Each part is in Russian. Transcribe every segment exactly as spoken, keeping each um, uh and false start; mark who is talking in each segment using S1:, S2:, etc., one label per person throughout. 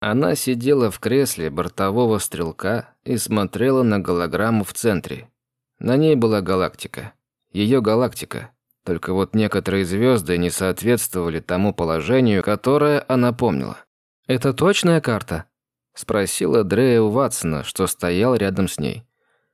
S1: Она сидела в кресле бортового стрелка и смотрела на голограмму в центре. На ней была галактика. Ее галактика. Только вот некоторые звезды не соответствовали тому положению, которое она помнила. «Это точная карта?» – спросила Дрея у Ватсона, что стоял рядом с ней.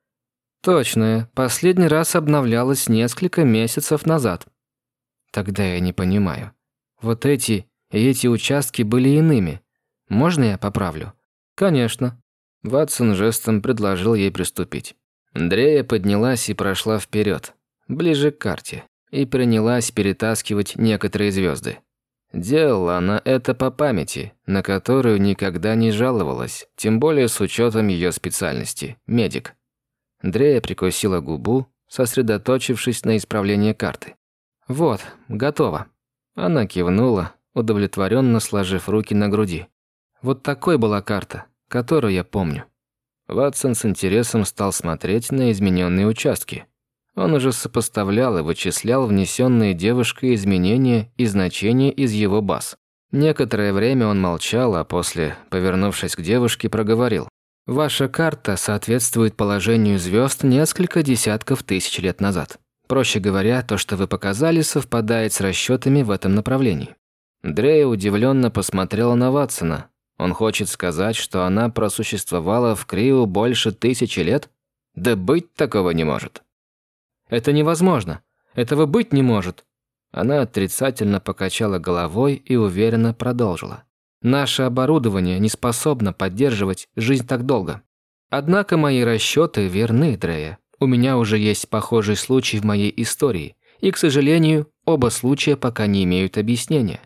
S1: «Точная. Последний раз обновлялась несколько месяцев назад». «Тогда я не понимаю. Вот эти и эти участки были иными. Можно я поправлю?» «Конечно». Ватсон жестом предложил ей приступить. Дрея поднялась и прошла вперед, ближе к карте, и принялась перетаскивать некоторые звезды. Делала она это по памяти, на которую никогда не жаловалась, тем более с учетом ее специальности – медик. Дрея прикусила губу, сосредоточившись на исправлении карты. «Вот, готово». Она кивнула, удовлетворенно сложив руки на груди. «Вот такой была карта, которую я помню». Ватсон с интересом стал смотреть на измененные участки. Он уже сопоставлял и вычислял внесенные девушкой изменения и значения из его баз. Некоторое время он молчал, а после, повернувшись к девушке, проговорил. «Ваша карта соответствует положению звезд несколько десятков тысяч лет назад. Проще говоря, то, что вы показали, совпадает с расчетами в этом направлении». Дрея удивленно посмотрела на Ватсона. Он хочет сказать, что она просуществовала в Крио больше тысячи лет? Да быть такого не может. «Это невозможно. Этого быть не может». Она отрицательно покачала головой и уверенно продолжила. «Наше оборудование не способно поддерживать жизнь так долго. Однако мои расчеты верны, Дрея. У меня уже есть похожий случай в моей истории, и, к сожалению, оба случая пока не имеют объяснения».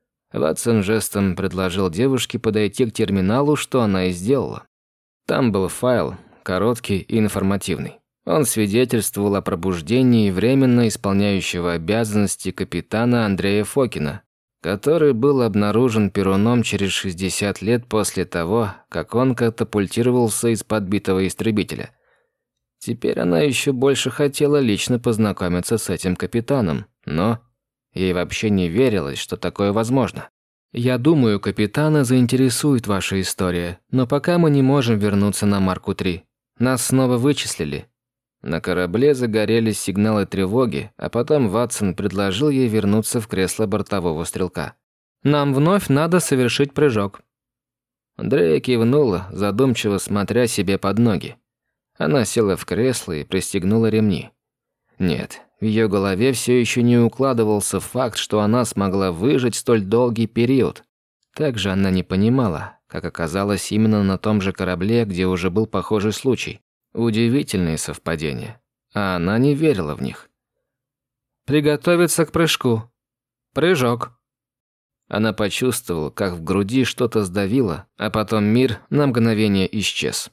S1: Ватсон жестом предложил девушке подойти к терминалу, что она и сделала. Там был файл, короткий и информативный. Он свидетельствовал о пробуждении временно исполняющего обязанности капитана Андрея Фокина, который был обнаружен Перуном через шестьдесят лет после того, как он катапультировался из подбитого истребителя. Теперь она еще больше хотела лично познакомиться с этим капитаном, но ей вообще не верилось, что такое возможно. «Я думаю, капитана заинтересует ваша история, но пока мы не можем вернуться на Марку три. Нас снова вычислили». На корабле загорелись сигналы тревоги, а потом Ватсон предложил ей вернуться в кресло бортового стрелка. «Нам вновь надо совершить прыжок». Дрея кивнула, задумчиво смотря себе под ноги. Она села в кресло и пристегнула ремни. Нет, в ее голове все еще не укладывался факт, что она смогла выжить столь долгий период. Также она не понимала, как оказалось именно на том же корабле, где уже был похожий случай. Удивительные совпадения, а она не верила в них. «Приготовиться к прыжку. Прыжок». Она почувствовала, как в груди что-то сдавило, а потом мир на мгновение исчез.